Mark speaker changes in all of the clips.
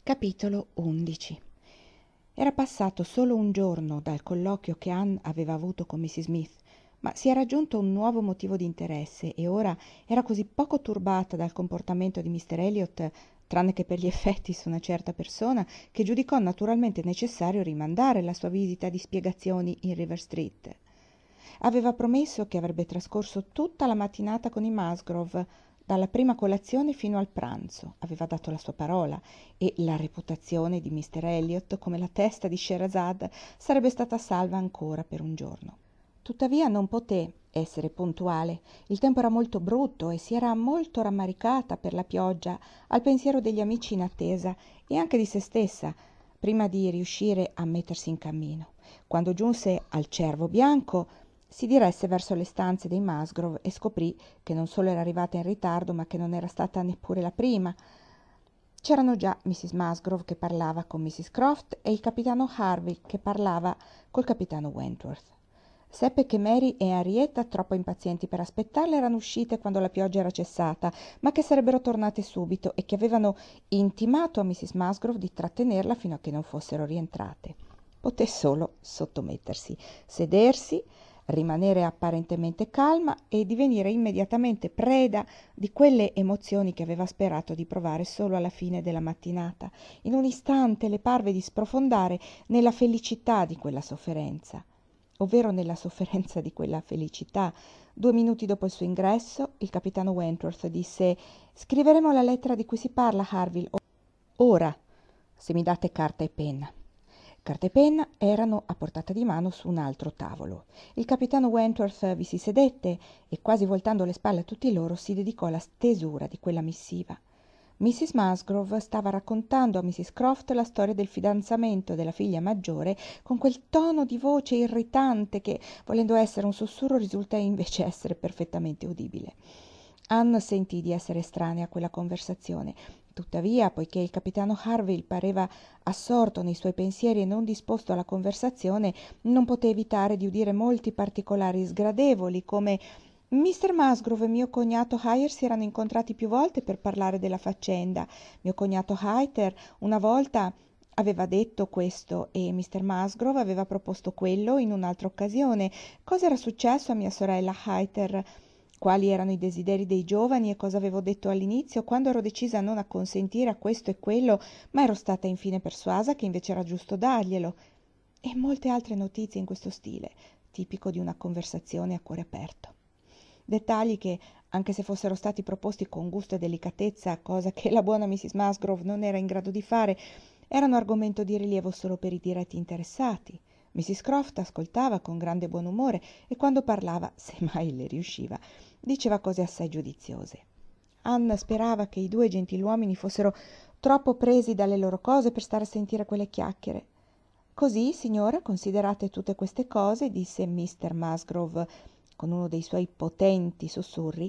Speaker 1: Capitolo 11. Era passato solo un giorno dal colloquio che Anne aveva avuto con Mrs. Smith, ma si era aggiunto un nuovo motivo di interesse e ora era così poco turbata dal comportamento di Mr. Elliot, tranne che per gli effetti su una certa persona, che giudicò naturalmente necessario rimandare la sua visita di spiegazioni in River Street. Aveva promesso che avrebbe trascorso tutta la mattinata con i Musgrove, dalla prima colazione fino al pranzo. Aveva dato la sua parola e la reputazione di Mr. Elliot come la testa di Scheherazade sarebbe stata salva ancora per un giorno. Tuttavia non poté essere puntuale. Il tempo era molto brutto e si era molto rammaricata per la pioggia al pensiero degli amici in attesa e anche di se stessa, prima di riuscire a mettersi in cammino. Quando giunse al Cervo Bianco, si diresse verso le stanze dei Musgrove e scoprì che non solo era arrivata in ritardo, ma che non era stata neppure la prima. C'erano già Mrs. Musgrove che parlava con Mrs. Croft e il capitano Harville che parlava col capitano Wentworth. Seppe che Mary e Henrietta, troppo impazienti per aspettarle, erano uscite quando la pioggia era cessata, ma che sarebbero tornate subito e che avevano intimato a Mrs. Musgrove di trattenerla fino a che non fossero rientrate. Poté solo sottomettersi, sedersi, rimanere apparentemente calma e divenire immediatamente preda di quelle emozioni che aveva sperato di provare solo alla fine della mattinata. In un istante le parve di sprofondare nella felicità di quella sofferenza, ovvero nella sofferenza di quella felicità. 2 minuti dopo il suo ingresso, il capitano Wentworth disse: «Scriveremo la lettera di cui si parla, Harville, ora, se mi date carta e penna». Carta e penna erano a portata di mano su un altro tavolo. Il capitano Wentworth vi si sedette e, quasi voltando le spalle a tutti loro, si dedicò alla stesura di quella missiva. Mrs. Musgrove stava raccontando a Mrs. Croft la storia del fidanzamento della figlia maggiore con quel tono di voce irritante che, volendo essere un sussurro, risulta invece essere perfettamente udibile. Anne sentì di essere estranea a quella conversazione. Tuttavia, poiché il capitano Harville pareva assorto nei suoi pensieri e non disposto alla conversazione, non poté evitare di udire molti particolari sgradevoli, come: «Mr. Musgrove e mio cognato Hire si erano incontrati più volte per parlare della faccenda. Mio cognato Hayter una volta aveva detto questo e Mr. Musgrove aveva proposto quello in un'altra occasione. Cosa era successo a mia sorella Hayter? Quali erano i desideri dei giovani e cosa avevo detto all'inizio, quando ero decisa a non acconsentire a questo e quello, ma ero stata infine persuasa che invece era giusto darglielo». E molte altre notizie in questo stile, tipico di una conversazione a cuore aperto. Dettagli che, anche se fossero stati proposti con gusto e delicatezza, cosa che la buona Mrs. Musgrove non era in grado di fare, erano argomento di rilievo solo per i diretti interessati. Mrs. Croft ascoltava con grande buon umore e quando parlava, se mai le riusciva, diceva cose assai giudiziose. Anna sperava che i 2 gentiluomini fossero troppo presi dalle loro cose per stare a sentire quelle chiacchiere. «Così, signora, considerate tutte queste cose», disse Mr. Musgrove con uno dei suoi potenti sussurri,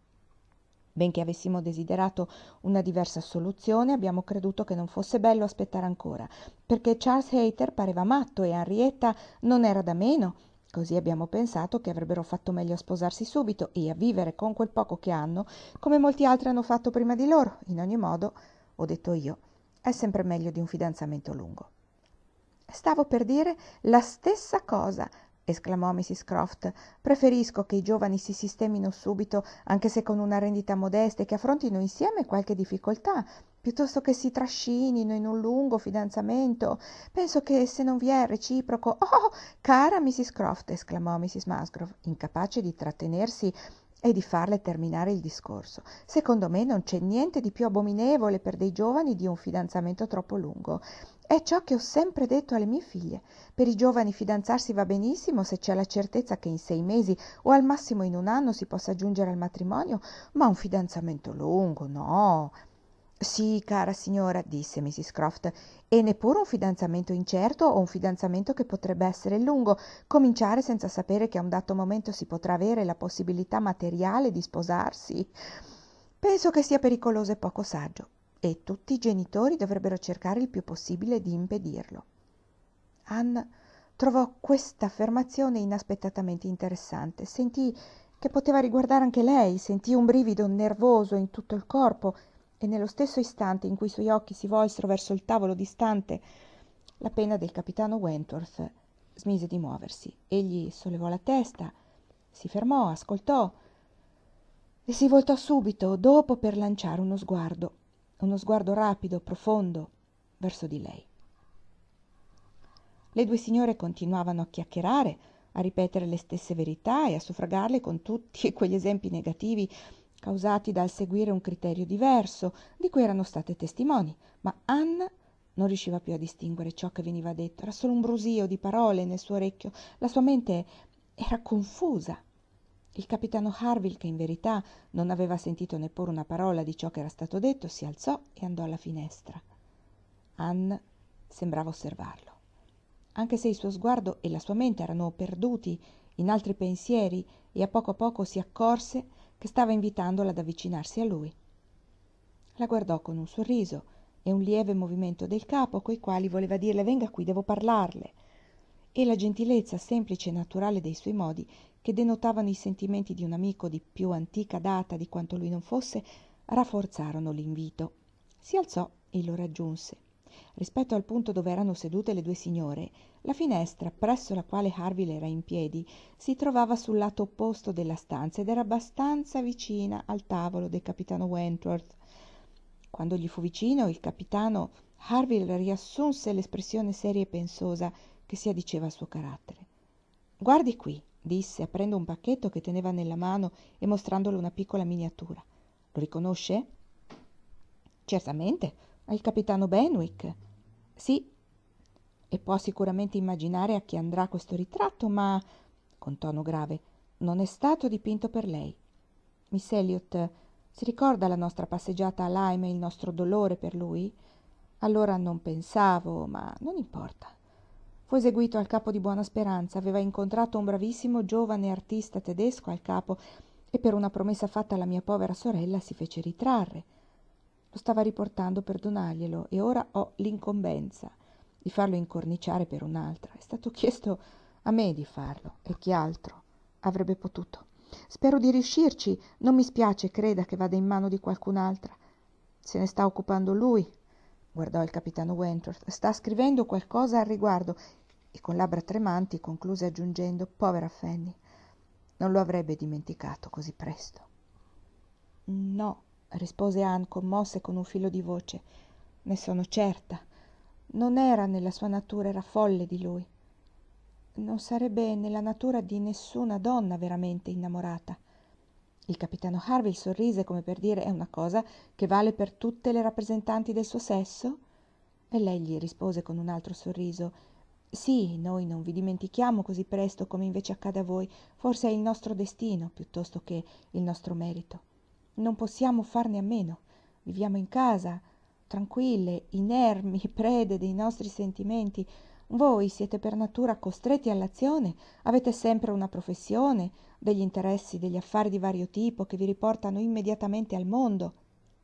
Speaker 1: «benché avessimo desiderato una diversa soluzione, abbiamo creduto che non fosse bello aspettare ancora, perché Charles Hayter pareva matto e Henrietta non era da meno. Così abbiamo pensato che avrebbero fatto meglio a sposarsi subito e a vivere con quel poco che hanno, come molti altri hanno fatto prima di loro. In ogni modo, ho detto io, è sempre meglio di un fidanzamento lungo». «Stavo per dire la stessa cosa», esclamò Mrs. Croft. «Preferisco che i giovani si sistemino subito, anche se con una rendita modesta, e che affrontino insieme qualche difficoltà, piuttosto che si trascinino in un lungo fidanzamento. Penso che se non vi è reciproco». «Oh, cara Mrs. Croft», esclamò Mrs. Musgrove, incapace di trattenersi e di farle terminare il discorso, «secondo me non c'è niente di più abominevole per dei giovani di un fidanzamento troppo lungo. È ciò che ho sempre detto alle mie figlie. Per i giovani fidanzarsi va benissimo se c'è la certezza che in 6 mesi o al massimo in un anno si possa giungere al matrimonio, ma un fidanzamento lungo, no». «Sì, cara signora», disse Mrs. Croft, «e neppure un fidanzamento incerto o un fidanzamento che potrebbe essere lungo, cominciare senza sapere che a un dato momento si potrà avere la possibilità materiale di sposarsi. Penso che sia pericoloso e poco saggio, e tutti i genitori dovrebbero cercare il più possibile di impedirlo». Anne trovò questa affermazione inaspettatamente interessante. Sentì che poteva riguardare anche lei, sentì un brivido nervoso in tutto il corpo e nello stesso istante in cui i suoi occhi si volsero verso il tavolo distante, la penna del capitano Wentworth smise di muoversi. Egli sollevò la testa, si fermò, ascoltò e si voltò subito dopo per lanciare uno sguardo rapido, profondo, verso di lei. Le due signore continuavano a chiacchierare, a ripetere le stesse verità e a suffragarle con tutti quegli esempi negativi causati dal seguire un criterio diverso, di cui erano state testimoni, ma Anne non riusciva più a distinguere ciò che veniva detto. Era solo un brusio di parole nel suo orecchio. La sua mente era confusa. Il capitano Harville, che in verità non aveva sentito neppure una parola di ciò che era stato detto, si alzò e andò alla finestra. Anne sembrava osservarlo. Anche se il suo sguardo e la sua mente erano perduti in altri pensieri, e a poco si accorse che stava invitandola ad avvicinarsi a lui. La guardò con un sorriso e un lieve movimento del capo, coi quali voleva dirle: venga qui, devo parlarle, e la gentilezza semplice e naturale dei suoi modi, che denotavano i sentimenti di un amico di più antica data di quanto lui non fosse, rafforzarono l'invito. Si alzò e lo raggiunse. Rispetto al punto dove erano sedute le due signore, la finestra presso la quale Harville era in piedi si trovava sul lato opposto della stanza ed era abbastanza vicina al tavolo del capitano Wentworth. Quando gli fu vicino, il capitano Harville riassunse l'espressione seria e pensosa che si addiceva al suo carattere. «Guardi qui», disse, aprendo un pacchetto che teneva nella mano e mostrandole una piccola miniatura. «Lo riconosce?» «Certamente, è il capitano Benwick». «Sì, e può sicuramente immaginare a chi andrà questo ritratto, ma», con tono grave, «non è stato dipinto per lei. Miss Elliot, si ricorda la nostra passeggiata a Lyme e il nostro dolore per lui? Allora non pensavo, ma non importa. Fu eseguito al Capo di Buona Speranza, aveva incontrato un bravissimo giovane artista tedesco al capo e per una promessa fatta alla mia povera sorella si fece ritrarre. Lo stava riportando per donarglielo e ora ho l'incombenza di farlo incorniciare per un'altra. È stato chiesto a me di farlo e chi altro avrebbe potuto. Spero di riuscirci, non mi spiace, creda, che vada in mano di qualcun'altra. Se ne sta occupando lui, guardò il capitano Wentworth, sta scrivendo qualcosa al riguardo, e con labbra tremanti concluse aggiungendo: povera Fanny, non lo avrebbe dimenticato così presto. No, rispose Anne, commossa e con un filo di voce, ne sono certa. Non era nella sua natura, era folle di lui. Non sarebbe nella natura di nessuna donna veramente innamorata. Il capitano Harville sorrise come per dire: è una cosa che vale per tutte le rappresentanti del suo sesso? E lei gli rispose con un altro sorriso: sì, noi non vi dimentichiamo così presto come invece accade a voi. Forse è il nostro destino piuttosto che il nostro merito. Non possiamo farne a meno. Viviamo in casa, tranquille, inermi, prede dei nostri sentimenti. Voi siete per natura costretti all'azione, avete sempre una professione, degli interessi, degli affari di vario tipo che vi riportano immediatamente al mondo.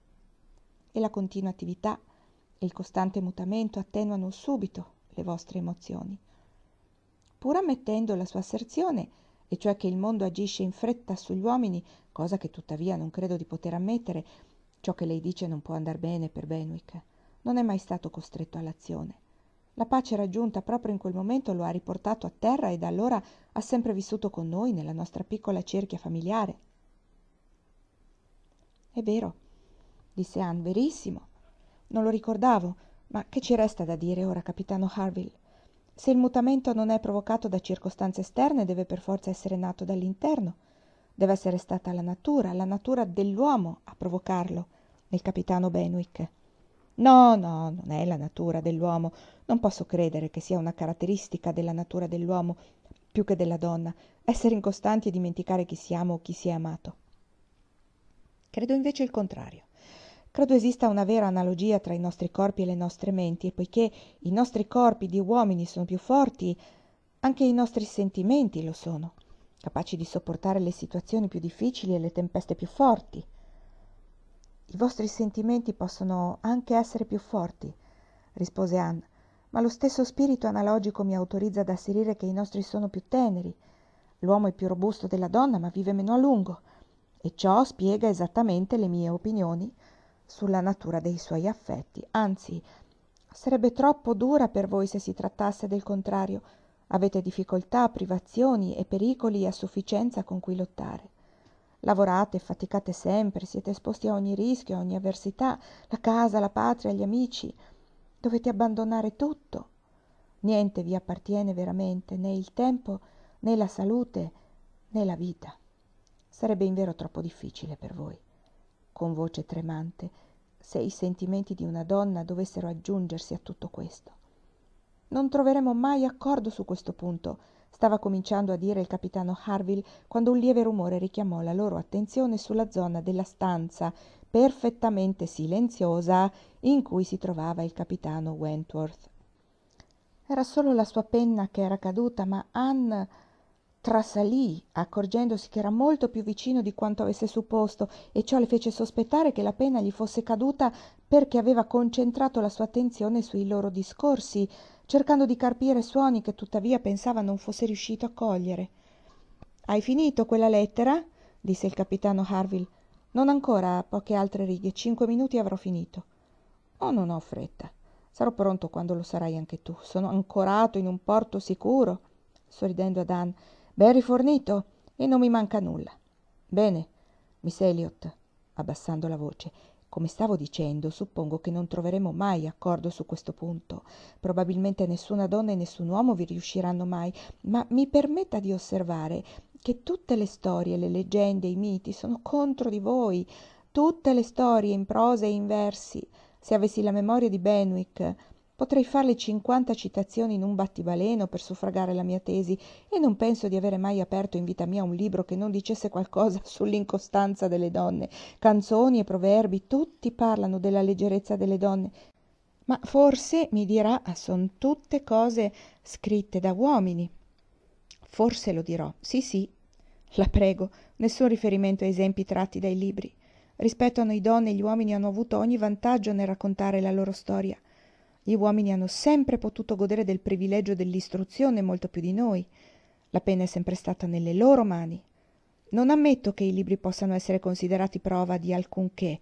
Speaker 1: E la continua attività e il costante mutamento attenuano subito le vostre emozioni. Pur ammettendo la sua asserzione, e cioè che il mondo agisce in fretta sugli uomini, cosa che tuttavia non credo di poter ammettere, ciò che lei dice non può andar bene per Benwick. Non è mai stato costretto all'azione. La pace raggiunta proprio in quel momento lo ha riportato a terra e da allora ha sempre vissuto con noi nella nostra piccola cerchia familiare. È vero, disse Anne, verissimo. Non lo ricordavo, ma che ci resta da dire ora, capitano Harville? Se il mutamento non è provocato da circostanze esterne, deve per forza essere nato dall'interno. Deve essere stata la natura dell'uomo a provocarlo, nel capitano Benwick. No, non è la natura dell'uomo. Non posso credere che sia una caratteristica della natura dell'uomo più che della donna, essere incostanti e dimenticare chi siamo o chi si è amato. Credo invece il contrario. Credo esista una vera analogia tra i nostri corpi e le nostre menti, e poiché i nostri corpi di uomini sono più forti, anche i nostri sentimenti lo sono, capaci di sopportare le situazioni più difficili e le tempeste più forti. I vostri sentimenti possono anche essere più forti, rispose Anne, ma lo stesso spirito analogico mi autorizza ad asserire che i nostri sono più teneri. L'uomo è più robusto della donna, ma vive meno a lungo, e ciò spiega esattamente le mie opinioni sulla natura dei suoi affetti, anzi, sarebbe troppo dura per voi se si trattasse del contrario. Avete difficoltà, privazioni e pericoli a sufficienza con cui lottare. Lavorate, faticate sempre, siete esposti a ogni rischio, a ogni avversità, la casa, la patria, gli amici. Dovete abbandonare tutto. Niente vi appartiene veramente, né il tempo, né la salute, né la vita. Sarebbe invero troppo difficile per voi. Con voce tremante, se i sentimenti di una donna dovessero aggiungersi a tutto questo. Non troveremo mai accordo su questo punto, stava cominciando a dire il capitano Harville quando un lieve rumore richiamò la loro attenzione sulla zona della stanza perfettamente silenziosa in cui si trovava il capitano Wentworth. Era solo la sua penna che era caduta, ma Anne trasalì, accorgendosi che era molto più vicino di quanto avesse supposto, e ciò le fece sospettare che la penna gli fosse caduta perché aveva concentrato la sua attenzione sui loro discorsi, cercando di carpire suoni che tuttavia pensava non fosse riuscito a cogliere. «Hai finito quella lettera?» disse il capitano Harville. «Non ancora, poche altre righe, 5 minuti e avrò finito». «Oh, non ho fretta. Sarò pronto quando lo sarai anche tu. Sono ancorato in un porto sicuro», sorridendo ad Anne, «ben rifornito e non mi manca nulla». «Bene, Miss Elliot», abbassando la voce, «come stavo dicendo, suppongo che non troveremo mai accordo su questo punto. Probabilmente nessuna donna e nessun uomo vi riusciranno mai, ma mi permetta di osservare che tutte le storie, le leggende, i miti sono contro di voi, tutte le storie in prosa e in versi. Se avessi la memoria di Benwick, potrei farle 50 citazioni in un battibaleno per suffragare la mia tesi, e non penso di avere mai aperto in vita mia un libro che non dicesse qualcosa sull'incostanza delle donne. Canzoni e proverbi, tutti parlano della leggerezza delle donne. Ma forse, mi dirà, son tutte cose scritte da uomini. Forse lo dirò. Sì, sì, la prego, nessun riferimento a esempi tratti dai libri. Rispetto a noi donne, gli uomini hanno avuto ogni vantaggio nel raccontare la loro storia. Gli uomini hanno sempre potuto godere del privilegio dell'istruzione molto più di noi. La penna è sempre stata nelle loro mani. Non ammetto che i libri possano essere considerati prova di alcunché.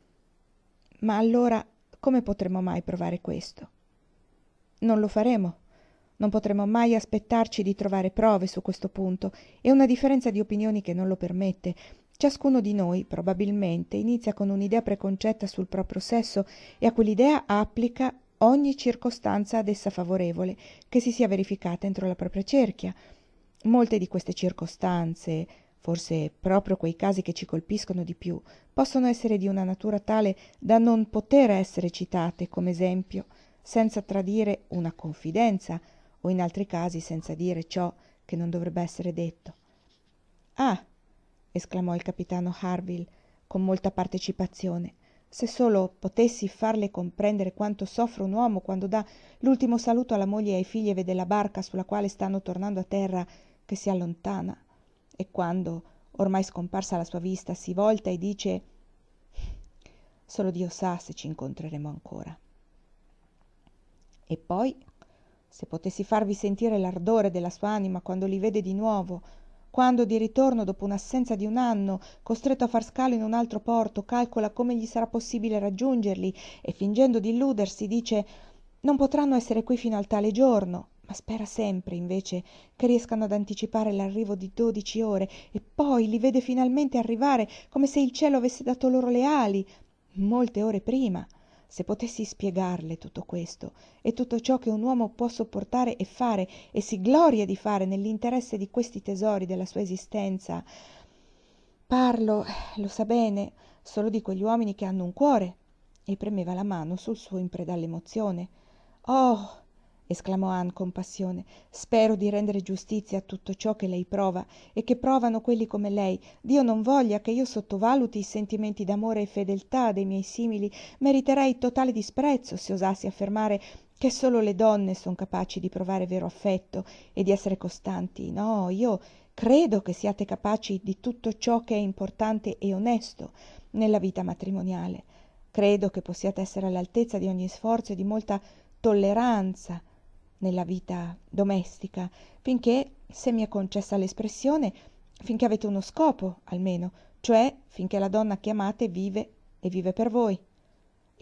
Speaker 1: Ma allora come potremo mai provare questo? Non lo faremo. Non potremo mai aspettarci di trovare prove su questo punto. È una differenza di opinioni che non lo permette. Ciascuno di noi, probabilmente, inizia con un'idea preconcetta sul proprio sesso e a quell'idea applica ogni circostanza ad essa favorevole che si sia verificata entro la propria cerchia. Molte di queste circostanze, forse proprio quei casi che ci colpiscono di più, possono essere di una natura tale da non poter essere citate come esempio, senza tradire una confidenza, o in altri casi senza dire ciò che non dovrebbe essere detto. «Ah!» esclamò il capitano Harville con molta partecipazione. «Se solo potessi farle comprendere quanto soffre un uomo quando dà l'ultimo saluto alla moglie e ai figli e vede la barca sulla quale stanno tornando a terra che si allontana, e quando, ormai scomparsa la sua vista, si volta e dice: solo Dio sa se ci incontreremo ancora. E poi, se potessi farvi sentire l'ardore della sua anima quando li vede di nuovo, quando di ritorno dopo un'assenza di un anno, costretto a far scalo in un altro porto, calcola come gli sarà possibile raggiungerli e, fingendo di illudersi, dice: non potranno essere qui fino al tale giorno, ma spera sempre, invece, che riescano ad anticipare l'arrivo di 12 ore, e poi li vede finalmente arrivare, come se il cielo avesse dato loro le ali, molte ore prima. Se potessi spiegarle tutto questo e tutto ciò che un uomo può sopportare e fare e si gloria di fare nell'interesse di questi tesori della sua esistenza. Parlo, lo sa bene, solo di quegli uomini che hanno un cuore. E premeva la mano sul suo in preda all'emozione. «Oh!» esclamò Anne con passione, «spero di rendere giustizia a tutto ciò che lei prova e che provano quelli come lei. Dio non voglia che io sottovaluti i sentimenti d'amore e fedeltà dei miei simili. Meriterei totale disprezzo se osassi affermare che solo le donne son capaci di provare vero affetto e di essere costanti. No, io credo che siate capaci di tutto ciò che è importante e onesto nella vita matrimoniale. Credo che possiate essere all'altezza di ogni sforzo e di molta tolleranza nella vita domestica, finché, se mi è concessa l'espressione, avete uno scopo, almeno, cioè finché la donna che amate vive e vive per voi.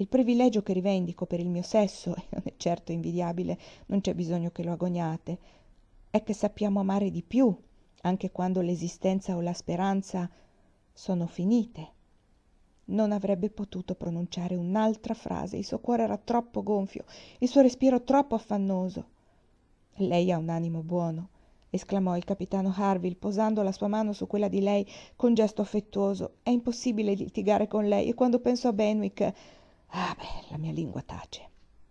Speaker 1: Il privilegio che rivendico per il mio sesso, e non è certo invidiabile, non c'è bisogno che lo agoniate, è che sappiamo amare di più, anche quando l'esistenza o la speranza sono finite. Non avrebbe potuto pronunciare un'altra frase, il suo cuore era troppo gonfio, il suo respiro troppo affannoso. Lei ha un animo buono, esclamò il capitano Harville, posando la sua mano su quella di lei con gesto affettuoso. È impossibile litigare con lei, e quando penso a Benwick... Ah, beh, la mia lingua tace.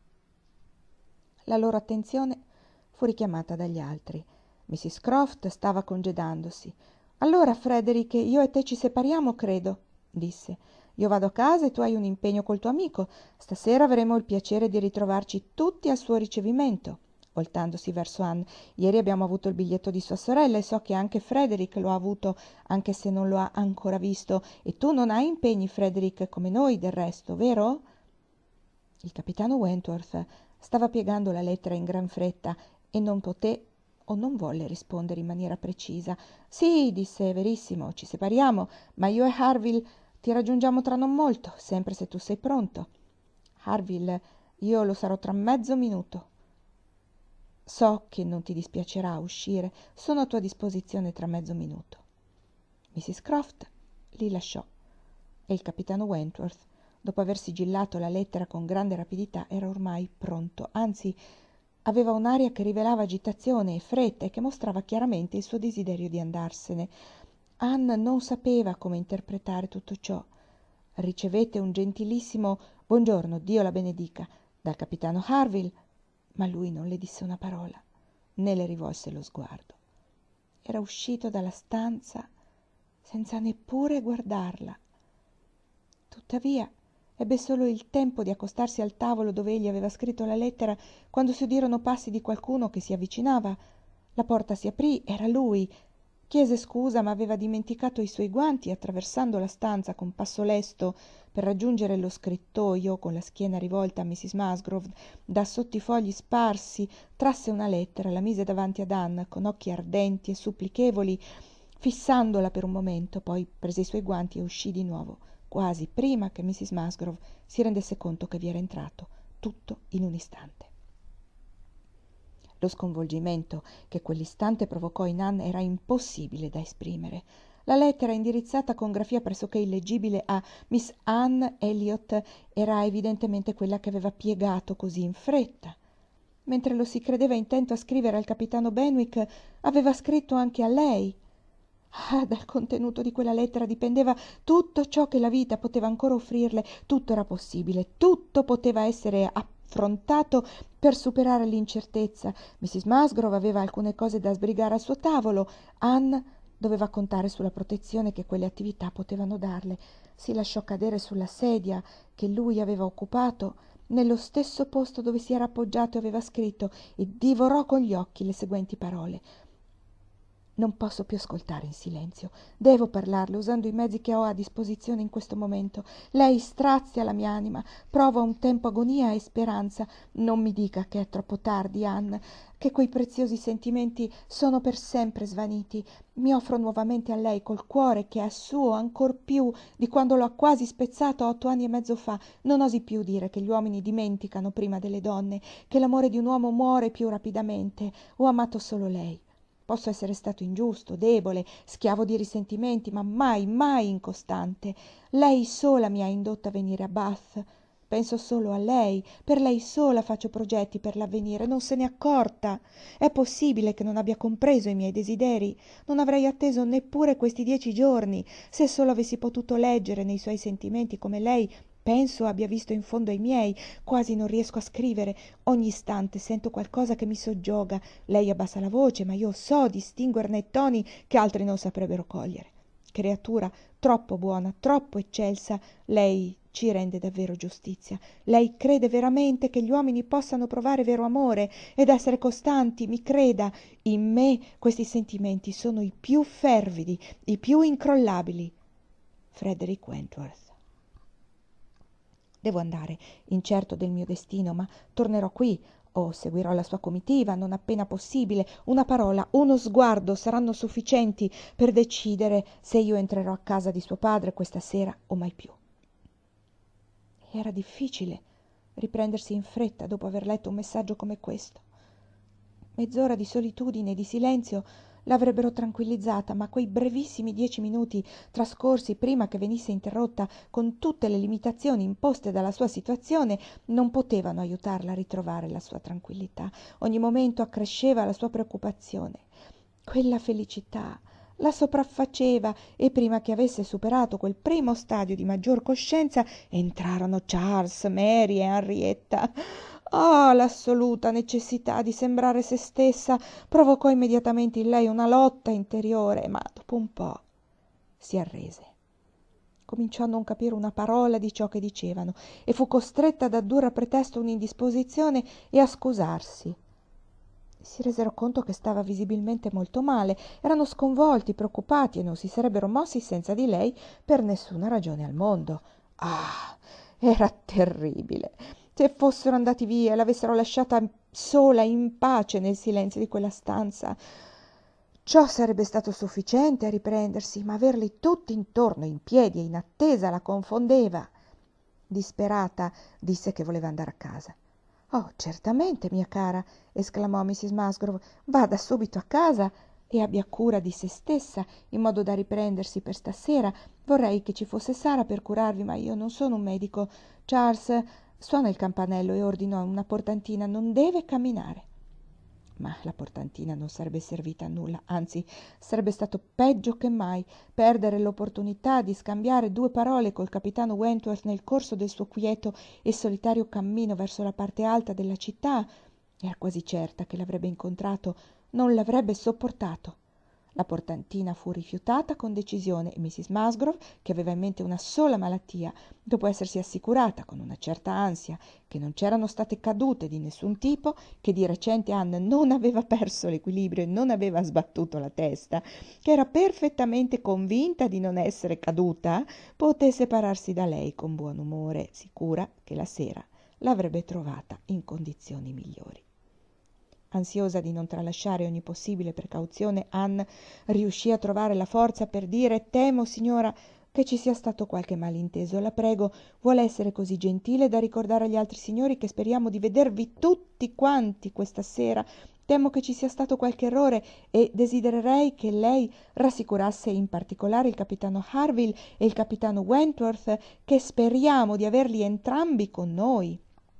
Speaker 1: La loro attenzione fu richiamata dagli altri. Mrs. Croft stava congedandosi. «Allora, Frederick, io e te ci separiamo, credo», disse. «Io vado a casa e tu hai un impegno col tuo amico. Stasera avremo il piacere di ritrovarci tutti al suo ricevimento», voltandosi verso Anne. «Ieri abbiamo avuto il biglietto di sua sorella e so che anche Frederick lo ha avuto, anche se non lo ha ancora visto. E tu non hai impegni, Frederick, come noi, del resto, vero?» Il capitano Wentworth stava piegando la lettera in gran fretta e non poté o non volle rispondere in maniera precisa. «Sì», disse, «è verissimo, ci separiamo, ma io e Harville ti raggiungiamo tra non molto, sempre se tu sei pronto». «Harville, io lo sarò tra mezzo minuto». «So che non ti dispiacerà uscire, sono a tua disposizione tra mezzo minuto». Mrs. Croft li lasciò e il capitano Wentworth, dopo aver sigillato la lettera con grande rapidità, era ormai pronto, anzi aveva un'aria che rivelava agitazione e fretta e che mostrava chiaramente il suo desiderio di andarsene. Anne non sapeva come interpretare tutto ciò. Ricevette un gentilissimo «Buongiorno, Dio la benedica» dal capitano Harville, ma lui non le disse una parola, né le rivolse lo sguardo. Era uscito dalla stanza senza neppure guardarla. Tuttavia ebbe solo il tempo di accostarsi al tavolo dove egli aveva scritto la lettera quando si udirono passi di qualcuno che si avvicinava. La porta si aprì, era lui. Chiese scusa, ma aveva dimenticato i suoi guanti e, attraversando la stanza con passo lesto per raggiungere lo scrittoio, con la schiena rivolta a Mrs. Musgrove, da sotto i fogli sparsi, trasse una lettera, la mise davanti ad Anne con occhi ardenti e supplichevoli, fissandola per un momento, poi prese i suoi guanti e uscì di nuovo, quasi prima che Mrs. Musgrove si rendesse conto che vi era entrato, tutto in un istante. Lo sconvolgimento che quell'istante provocò in Anne era impossibile da esprimere. La lettera, indirizzata con grafia pressoché illeggibile a Miss Anne Elliot, era evidentemente quella che aveva piegato così in fretta. Mentre lo si credeva intento a scrivere al capitano Benwick, aveva scritto anche a lei. Ah, dal contenuto di quella lettera dipendeva tutto ciò che la vita poteva ancora offrirle, tutto era possibile, tutto poteva essere affrontato per superare l'incertezza. Mrs. Musgrove aveva alcune cose da sbrigare al suo tavolo, Anne doveva contare sulla protezione che quelle attività potevano darle. Si lasciò cadere sulla sedia che lui aveva occupato, nello stesso posto dove si era appoggiato e aveva scritto, e divorò con gli occhi le seguenti parole: «Non posso più ascoltare in silenzio. Devo parlarle usando i mezzi che ho a disposizione in questo momento. Lei strazia la mia anima, provo a un tempo agonia e speranza. Non mi dica che è troppo tardi, Anne, che quei preziosi sentimenti sono per sempre svaniti. Mi offro nuovamente a lei col cuore che è suo ancor più di quando l'ho quasi spezzato 8 anni e mezzo fa. Non osi più dire che gli uomini dimenticano prima delle donne, che l'amore di un uomo muore più rapidamente. Ho amato solo lei. Posso essere stato ingiusto, debole, schiavo di risentimenti, ma mai, mai incostante. Lei sola mi ha indotto a venire a Bath. Penso solo a lei, per lei sola faccio progetti per l'avvenire, non se n'è accorta. È possibile che non abbia compreso i miei desideri? Non avrei atteso neppure questi 10 giorni, se solo avessi potuto leggere nei suoi sentimenti come lei penso abbia visto in fondo ai miei. Quasi non riesco a scrivere, ogni istante sento qualcosa che mi soggioga. Lei abbassa la voce, ma io so distinguerne i toni che altri non saprebbero cogliere. Creatura troppo buona, troppo eccelsa, lei ci rende davvero giustizia. Lei crede veramente che gli uomini possano provare vero amore ed essere costanti. Mi creda, in me questi sentimenti sono i più fervidi, i più incrollabili. Frederick Wentworth. Devo andare, incerto del mio destino, ma tornerò qui o seguirò la sua comitiva non appena possibile. Una parola, uno sguardo saranno sufficienti per decidere se io entrerò a casa di suo padre questa sera o mai più. Era difficile riprendersi in fretta dopo aver letto un messaggio come questo. Mezz'ora di solitudine e di silenzio l'avrebbero tranquillizzata, ma quei brevissimi 10 minuti trascorsi prima che venisse interrotta con tutte le limitazioni imposte dalla sua situazione non potevano aiutarla a ritrovare la sua tranquillità. Ogni momento accresceva la sua preoccupazione. Quella felicità la sopraffaceva e prima che avesse superato quel primo stadio di maggior coscienza entrarono Charles, Mary e Henrietta. Oh, l'assoluta necessità di sembrare se stessa provocò immediatamente in lei una lotta interiore, ma dopo un po' si arrese. Cominciò a non capire una parola di ciò che dicevano e fu costretta ad addurre a pretesto un'indisposizione e a scusarsi. Si resero conto che stava visibilmente molto male, erano sconvolti, preoccupati e non si sarebbero mossi senza di lei per nessuna ragione al mondo. Ah, era terribile. Se fossero andati via e l'avessero lasciata sola, in pace, nel silenzio di quella stanza, ciò sarebbe stato sufficiente a riprendersi, ma averli tutti intorno, in piedi e in attesa, la confondeva. Disperata, disse che voleva andare a casa. «Oh, certamente, mia cara», esclamò Mrs. Musgrove, «vada subito a casa e abbia cura di se stessa, in modo da riprendersi per stasera. Vorrei che ci fosse Sara per curarvi, ma io non sono un medico. Charles suona il campanello e ordinò a una portantina: non deve camminare». Ma la portantina non sarebbe servita a nulla, anzi sarebbe stato peggio che mai perdere l'opportunità di scambiare 2 parole col capitano Wentworth nel corso del suo quieto e solitario cammino verso la parte alta della città. Era quasi certa che l'avrebbe incontrato, non l'avrebbe sopportato. La portantina fu rifiutata con decisione e Mrs. Musgrove, che aveva in mente una sola malattia, dopo essersi assicurata con una certa ansia che non c'erano state cadute di nessun tipo, che di recente Anne non aveva perso l'equilibrio e non aveva sbattuto la testa, che era perfettamente convinta di non essere caduta, poté separarsi da lei con buon umore, sicura che la sera l'avrebbe trovata in condizioni migliori. Ansiosa di non tralasciare ogni possibile precauzione, Anne riuscì a trovare la forza per dire: «Temo, signora, che ci sia stato qualche malinteso. La prego, vuole essere così gentile da ricordare agli altri signori che speriamo di vedervi tutti quanti questa sera. Temo che ci sia stato qualche errore e desidererei che lei rassicurasse in particolare il capitano Harville e il capitano Wentworth, che speriamo di averli entrambi con noi».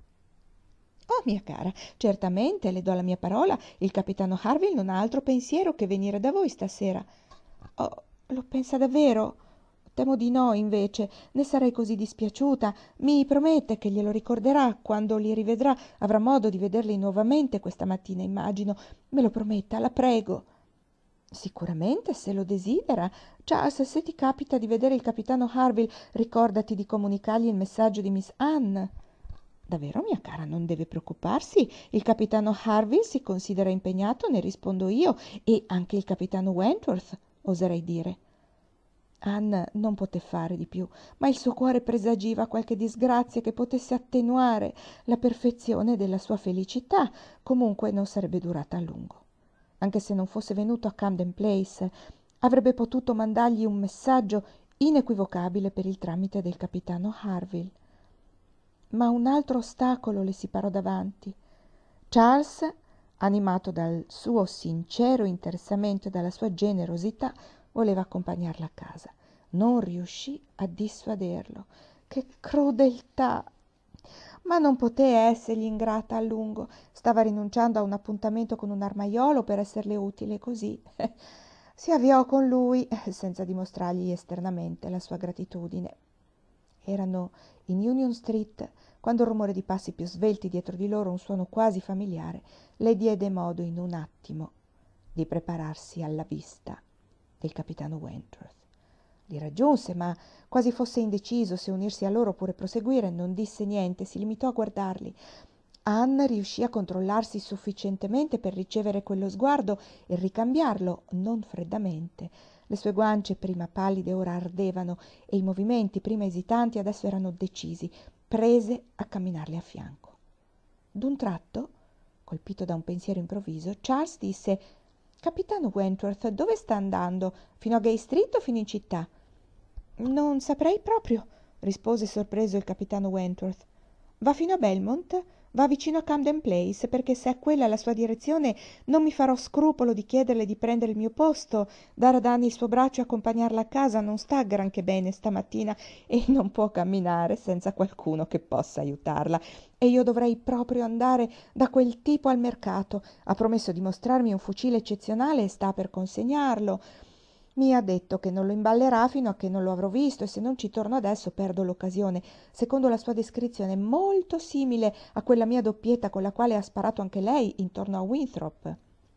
Speaker 1: «Oh, mia cara, certamente, le do la mia parola, il capitano Harville non ha altro pensiero che venire da voi stasera». «Oh, lo pensa davvero?» «Temo di no, invece, ne sarei così dispiaciuta. Mi promette che glielo ricorderà quando li rivedrà. Avrà modo di vederli nuovamente questa mattina, immagino. Me lo prometta, la prego». «Sicuramente, se lo desidera. Charles, se ti capita di vedere il capitano Harville, ricordati di comunicargli il messaggio di Miss Anne». «Davvero, mia cara, non deve preoccuparsi. Il capitano Harville si considera impegnato, ne rispondo io, e anche il capitano Wentworth, oserei dire». Anne non poté fare di più, ma il suo cuore presagiva qualche disgrazia che potesse attenuare la perfezione della sua felicità. Comunque non sarebbe durata a lungo. Anche se non fosse venuto a Camden Place, avrebbe potuto mandargli un messaggio inequivocabile per il tramite del capitano Harville. Ma un altro ostacolo le si parò davanti. Charles, animato dal suo sincero interessamento e dalla sua generosità, voleva accompagnarla a casa. Non riuscì a dissuaderlo. Che crudeltà! Ma non poté essergli ingrata a lungo. Stava rinunciando a un appuntamento con un armaiolo per esserle utile, così si avviò con lui senza dimostrargli esternamente la sua gratitudine. Erano in Union Street quando il rumore di passi più svelti dietro di loro, un suono quasi familiare, le diede modo in un attimo di prepararsi alla vista del capitano Wentworth. Li raggiunse, ma quasi fosse indeciso se unirsi a loro oppure proseguire, non disse niente, si limitò a guardarli. Anne riuscì a controllarsi sufficientemente per ricevere quello sguardo e ricambiarlo, non freddamente. Le sue guance, prima pallide, ora ardevano, e i movimenti, prima esitanti, adesso erano decisi, prese a camminarle a fianco. D'un tratto, colpito da un pensiero improvviso, Charles disse: «Capitano Wentworth, dove sta andando? Fino a Gay Street o fino in città?» «Non saprei proprio», rispose sorpreso il capitano Wentworth. Va fino a Belmont? Va vicino a Camden Place, perché se è quella la sua direzione non mi farò scrupolo di chiederle di prendere il mio posto. Dare a Dani il suo braccio e accompagnarla a casa non sta granché bene stamattina e non può camminare senza qualcuno che possa aiutarla. E io dovrei proprio andare da quel tipo al mercato. Ha promesso di mostrarmi un fucile eccezionale e sta per consegnarlo. Mi ha detto che non lo imballerà fino a che non lo avrò visto e se non ci torno adesso perdo l'occasione. Secondo la sua descrizione molto simile a quella mia doppietta con la quale ha sparato anche lei intorno a Winthrop.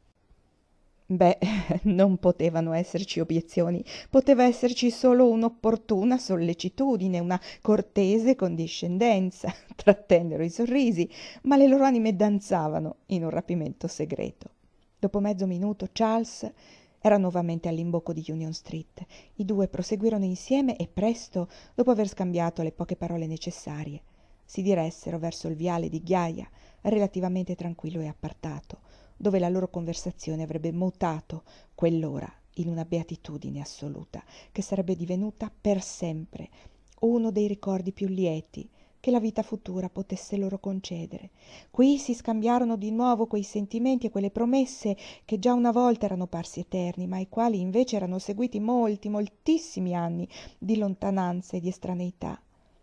Speaker 1: Beh, non potevano esserci obiezioni, poteva esserci solo un'opportuna sollecitudine, una cortese condiscendenza. Trattennero i sorrisi, ma le loro anime danzavano in un rapimento segreto. Dopo mezzo minuto Charles era nuovamente all'imbocco di Union Street. I due proseguirono insieme e presto, dopo aver scambiato le poche parole necessarie, si diressero verso il viale di ghiaia, relativamente tranquillo e appartato, dove la loro conversazione avrebbe mutato quell'ora in una beatitudine assoluta, che sarebbe divenuta per sempre uno dei ricordi più lieti che la vita futura potesse loro concedere. Qui si scambiarono di nuovo quei sentimenti e quelle promesse che già una volta erano parsi eterni, ma ai quali invece erano seguiti molti, moltissimi anni di lontananza e di estraneità.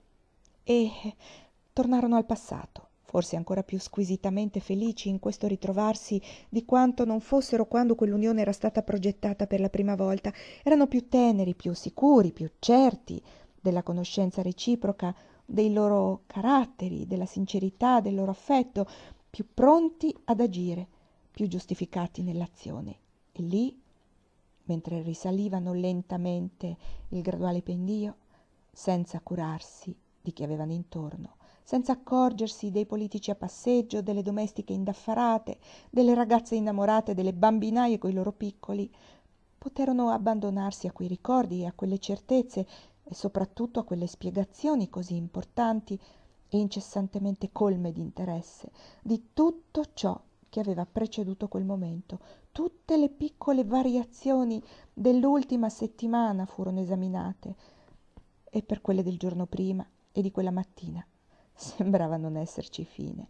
Speaker 1: E tornarono al passato, forse ancora più squisitamente felici in questo ritrovarsi di quanto non fossero quando quell'unione era stata progettata per la prima volta. Erano più teneri, più sicuri, più certi della conoscenza reciproca dei loro caratteri, della sincerità del loro affetto, più pronti ad agire, più giustificati nell'azione. E lì, mentre risalivano lentamente il graduale pendio, senza curarsi di chi avevano intorno, senza accorgersi dei politici a passeggio, delle domestiche indaffarate, delle ragazze innamorate, delle bambinaie coi loro piccoli, poterono abbandonarsi a quei ricordi e a quelle certezze e soprattutto a quelle spiegazioni così importanti e incessantemente colme di interesse di tutto ciò che aveva preceduto quel momento. Tutte le piccole variazioni dell'ultima settimana furono esaminate e per quelle del giorno prima e di quella mattina sembrava non esserci fine.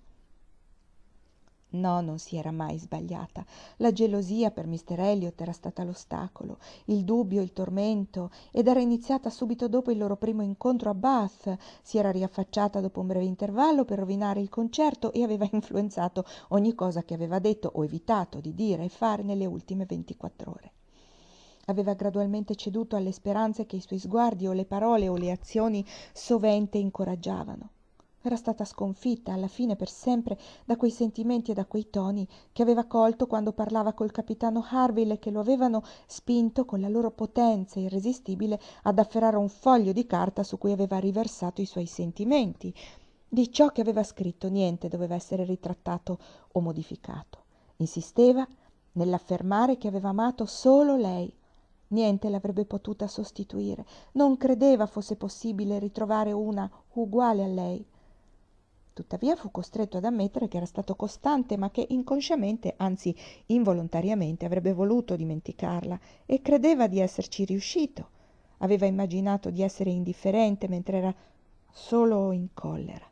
Speaker 1: No, non si era mai sbagliata. La gelosia per Mr. Elliot era stata l'ostacolo, il dubbio, il tormento, ed era iniziata subito dopo il loro primo incontro a Bath. Si era riaffacciata dopo un breve intervallo per rovinare il concerto e aveva influenzato ogni cosa che aveva detto o evitato di dire e fare nelle ultime 24 ore. Aveva gradualmente ceduto alle speranze che i suoi sguardi o le parole o le azioni sovente incoraggiavano. Era stata sconfitta alla fine per sempre da quei sentimenti e da quei toni che aveva colto quando parlava col capitano Harville e che lo avevano spinto con la loro potenza irresistibile ad afferrare un foglio di carta su cui aveva riversato i suoi sentimenti. Di ciò che aveva scritto niente doveva essere ritrattato o modificato. Insisteva nell'affermare che aveva amato solo lei. Niente l'avrebbe potuta sostituire. Non credeva fosse possibile ritrovare una uguale a lei. Tuttavia fu costretto ad ammettere che era stato costante, ma che inconsciamente, anzi involontariamente, avrebbe voluto dimenticarla e credeva di esserci riuscito. Aveva immaginato di essere indifferente mentre era solo in collera.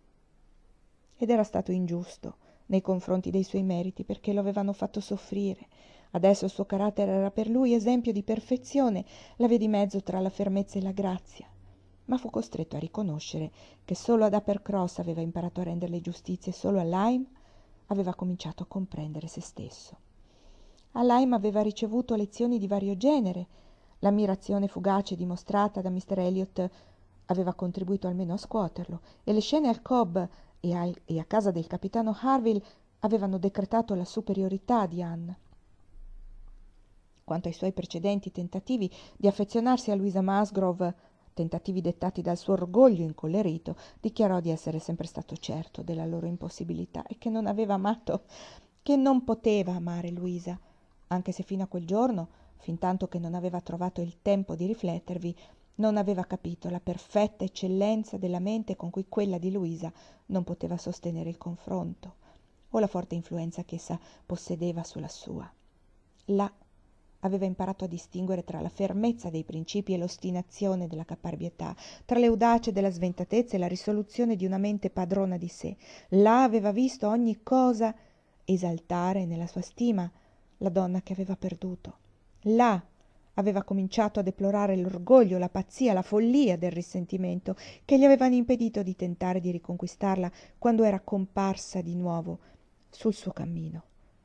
Speaker 1: Ed era stato ingiusto nei confronti dei suoi meriti perché lo avevano fatto soffrire. Adesso il suo carattere era per lui esempio di perfezione, la via di mezzo tra la fermezza e la grazia. Ma fu costretto a riconoscere che solo ad Uppercross aveva imparato a renderle giustizia e solo a Lyme aveva cominciato a comprendere se stesso. A Lyme aveva ricevuto lezioni di vario genere. L'ammirazione fugace dimostrata da Mr. Elliot aveva contribuito almeno a scuoterlo e le scene al Cobb e a casa del capitano Harville avevano decretato la superiorità di Anne. Quanto ai suoi precedenti tentativi di affezionarsi a Louisa Musgrove, tentativi dettati dal suo orgoglio incollerito, dichiarò di essere sempre stato certo della loro impossibilità e che non aveva amato, che non poteva amare Luisa, anche se fino a quel giorno, fintanto che non aveva trovato il tempo di riflettervi, non aveva capito la perfetta eccellenza della mente con cui quella di Luisa non poteva sostenere il confronto, o la forte influenza che essa possedeva sulla sua. Là Aveva imparato a distinguere tra la fermezza dei principi e l'ostinazione della caparbietà, tra l'audacia della sventatezza e la risoluzione di una mente padrona di sé. Là aveva visto ogni cosa esaltare nella sua stima la donna che aveva perduto. Là aveva cominciato a deplorare l'orgoglio, la pazzia, la follia del risentimento che gli avevano impedito di tentare di riconquistarla quando era comparsa di nuovo sul suo cammino.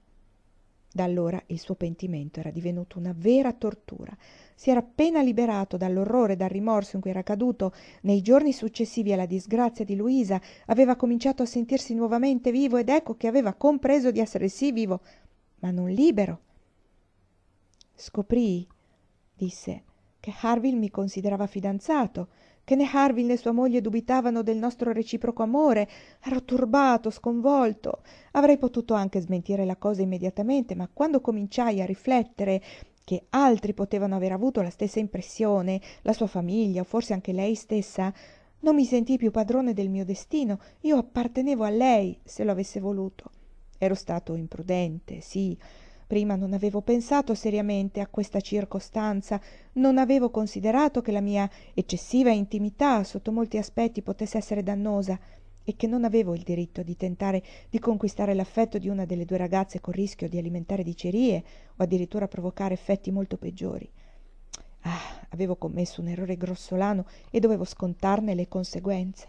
Speaker 1: Da allora il suo pentimento era divenuto una vera tortura. Si era appena liberato dall'orrore e dal rimorso in cui era caduto nei giorni successivi alla disgrazia di Luisa, aveva cominciato a sentirsi nuovamente vivo ed ecco che aveva compreso di essere sì vivo, ma non libero. Scoprii, disse, che Harville mi considerava fidanzato, che né Harville né sua moglie dubitavano del nostro reciproco amore. Ero turbato, sconvolto. Avrei potuto anche smentire la cosa immediatamente, ma quando cominciai a riflettere che altri potevano aver avuto la stessa impressione, la sua famiglia o forse anche lei stessa, non mi sentii più padrone del mio destino. Io appartenevo a lei, se lo avesse voluto. Ero stato imprudente, sì. Prima non avevo pensato seriamente a questa circostanza, non avevo considerato che la mia eccessiva intimità sotto molti aspetti potesse essere dannosa e che non avevo il diritto di tentare di conquistare l'affetto di una delle due ragazze col rischio di alimentare dicerie o addirittura provocare effetti molto peggiori. Avevo commesso un errore grossolano e dovevo scontarne le conseguenze.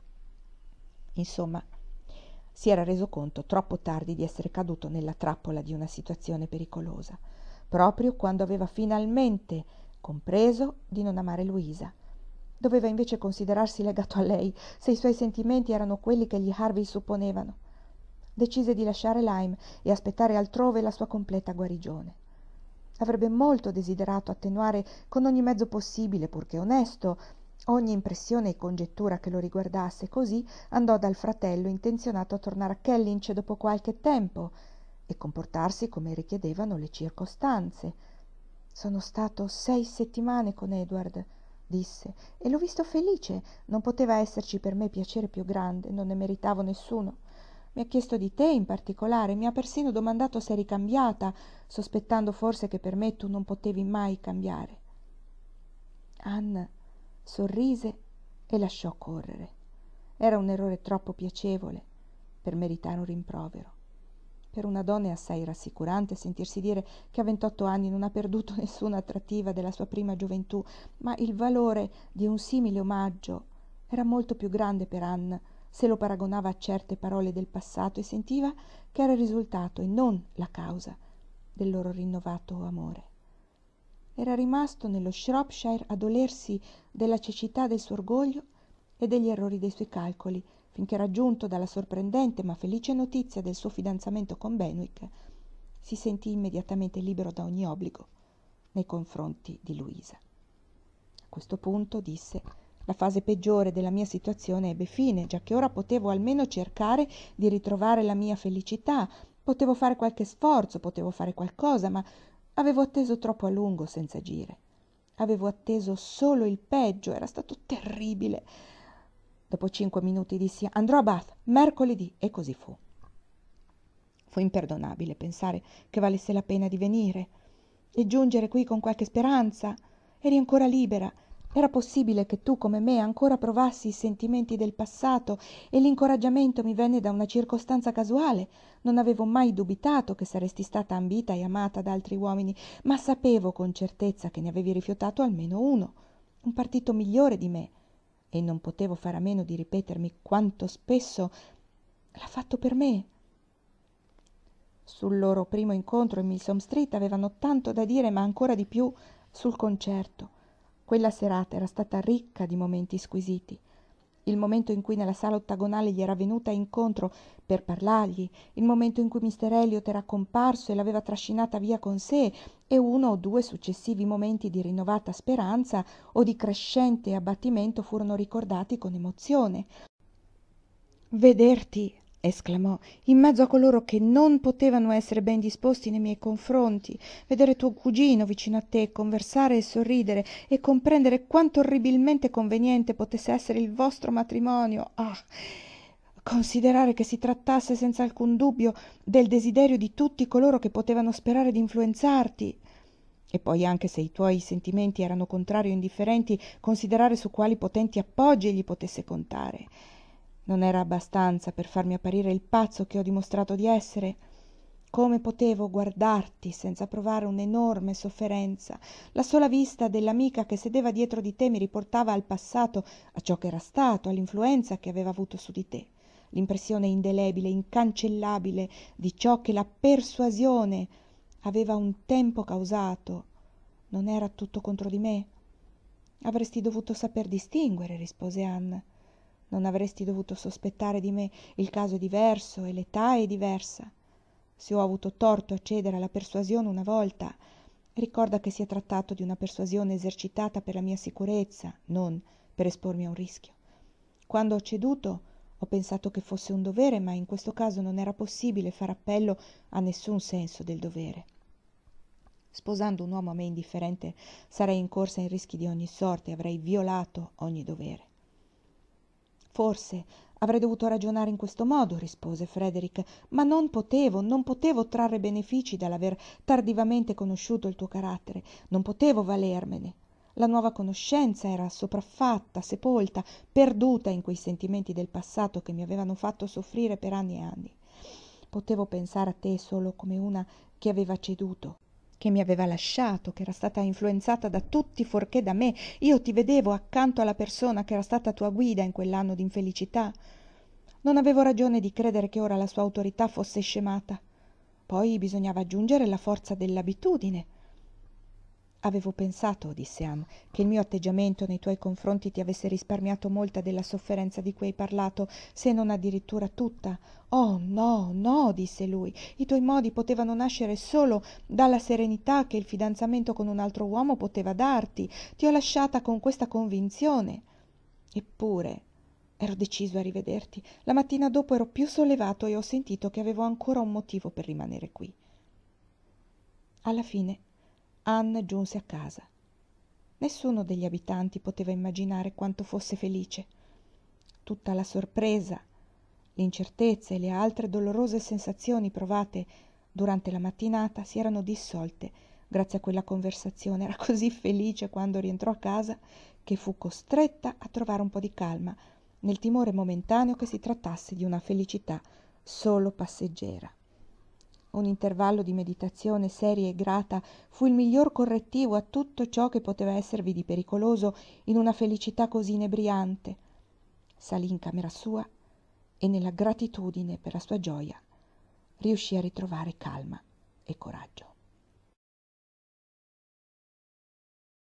Speaker 1: Insomma, si era reso conto troppo tardi di essere caduto nella trappola di una situazione pericolosa, proprio quando aveva finalmente compreso di non amare Luisa. Doveva invece considerarsi legato a lei, se i suoi sentimenti erano quelli che gli Harvey supponevano. Decise di lasciare Lyme e aspettare altrove la sua completa guarigione. Avrebbe molto desiderato attenuare con ogni mezzo possibile, purché onesto, ogni impressione e congettura che lo riguardasse. Così andò dal fratello intenzionato a tornare a Kellynch dopo qualche tempo e comportarsi come richiedevano le circostanze. «Sono stato 6 settimane con Edward», disse, «e l'ho visto felice. Non poteva esserci per me piacere più grande, non ne meritavo nessuno. Mi ha chiesto di te in particolare, mi ha persino domandato se eri cambiata, sospettando forse che per me tu non potevi mai cambiare». Anne sorrise e lasciò correre. Era un errore troppo piacevole per meritare un rimprovero. Per una donna è assai rassicurante sentirsi dire che a 28 anni non ha perduto nessuna attrattiva della sua prima gioventù, ma il valore di un simile omaggio era molto più grande per Anne se lo paragonava a certe parole del passato e sentiva che era il risultato e non la causa del loro rinnovato amore. Era rimasto nello Shropshire a dolersi della cecità del suo orgoglio e degli errori dei suoi calcoli, finché raggiunto dalla sorprendente ma felice notizia del suo fidanzamento con Benwick, si sentì immediatamente libero da ogni obbligo nei confronti di Luisa. A questo punto, disse, la fase peggiore della mia situazione ebbe fine, giacché ora potevo almeno cercare di ritrovare la mia felicità, potevo fare qualche sforzo, potevo fare qualcosa, ma avevo atteso troppo a lungo senza agire. Avevo atteso solo il peggio, era stato terribile. Dopo 5 minuti dissi: «Andrò a Bath mercoledì», e così fu. Fu imperdonabile pensare che valesse la pena di venire e giungere qui con qualche speranza. Eri ancora libera. Era possibile che tu, come me, ancora provassi i sentimenti del passato, e l'incoraggiamento mi venne da una circostanza casuale. Non avevo mai dubitato che saresti stata ambita e amata da altri uomini, ma sapevo con certezza che ne avevi rifiutato almeno uno, un partito migliore di me, e non potevo fare a meno di ripetermi quanto spesso l'ha fatto per me. Sul loro primo incontro in Milsom Street avevano tanto da dire, ma ancora di più sul concerto. Quella serata era stata ricca di momenti squisiti. Il momento in cui nella sala ottagonale gli era venuta incontro per parlargli, il momento in cui Mr. Elliot era comparso e l'aveva trascinata via con sé, e 1 o 2 successivi momenti di rinnovata speranza o di crescente abbattimento furono ricordati con emozione. «Vederti», esclamò, «in mezzo a coloro che non potevano essere ben disposti nei miei confronti, vedere tuo cugino vicino a te, conversare e sorridere, e comprendere quanto orribilmente conveniente potesse essere il vostro matrimonio. Considerare che si trattasse senza alcun dubbio del desiderio di tutti coloro che potevano sperare di influenzarti. E poi, anche se i tuoi sentimenti erano contrari o indifferenti, considerare su quali potenti appoggi egli potesse contare. Non era abbastanza per farmi apparire il pazzo che ho dimostrato di essere? Come potevo guardarti senza provare un'enorme sofferenza? La sola vista dell'amica che sedeva dietro di te mi riportava al passato, a ciò che era stato, all'influenza che aveva avuto su di te. L'impressione indelebile, incancellabile di ciò che la persuasione aveva un tempo causato. Non era tutto contro di me? Avresti dovuto saper distinguere, rispose Anne. Non avresti dovuto sospettare di me. Il caso è diverso e l'età è diversa. Se ho avuto torto a cedere alla persuasione una volta, ricorda che si è trattato di una persuasione esercitata per la mia sicurezza, non per espormi a un rischio. Quando ho ceduto, ho pensato che fosse un dovere, ma in questo caso non era possibile far appello a nessun senso del dovere. Sposando un uomo a me indifferente, sarei incorsa in rischi di ogni sorte e avrei violato ogni dovere. Forse avrei dovuto ragionare in questo modo, rispose Frederick, ma non potevo trarre benefici dall'aver tardivamente conosciuto il tuo carattere, non potevo valermene. La nuova conoscenza era sopraffatta, sepolta, perduta in quei sentimenti del passato che mi avevano fatto soffrire per anni e anni. Potevo pensare a te solo come una che aveva ceduto, che mi aveva lasciato, che era stata influenzata da tutti fuorché da me. Io ti vedevo accanto alla persona che era stata tua guida in quell'anno d'infelicità. Non avevo ragione di credere che ora la sua autorità fosse scemata. Poi bisognava aggiungere la forza dell'abitudine. Avevo pensato, disse Anne, che il mio atteggiamento nei tuoi confronti ti avesse risparmiato molta della sofferenza di cui hai parlato, se non addirittura tutta. Oh, no, no, disse lui, i tuoi modi potevano nascere solo dalla serenità che il fidanzamento con un altro uomo poteva darti. Ti ho lasciata con questa convinzione. Eppure ero deciso a rivederti. La mattina dopo ero più sollevato e ho sentito che avevo ancora un motivo per rimanere qui. Alla fine Anne giunse a casa. Nessuno degli abitanti poteva immaginare quanto fosse felice. Tutta la sorpresa, l'incertezza e le altre dolorose sensazioni provate durante la mattinata si erano dissolte grazie a quella conversazione. Era così felice quando rientrò a casa che fu costretta a trovare un po' di calma, nel timore momentaneo che si trattasse di una felicità solo passeggera. Un intervallo di meditazione seria e grata fu il miglior correttivo a tutto ciò che poteva esservi di pericoloso in una felicità così inebriante. Salì in camera sua e nella gratitudine per la sua gioia riuscì a ritrovare calma e coraggio.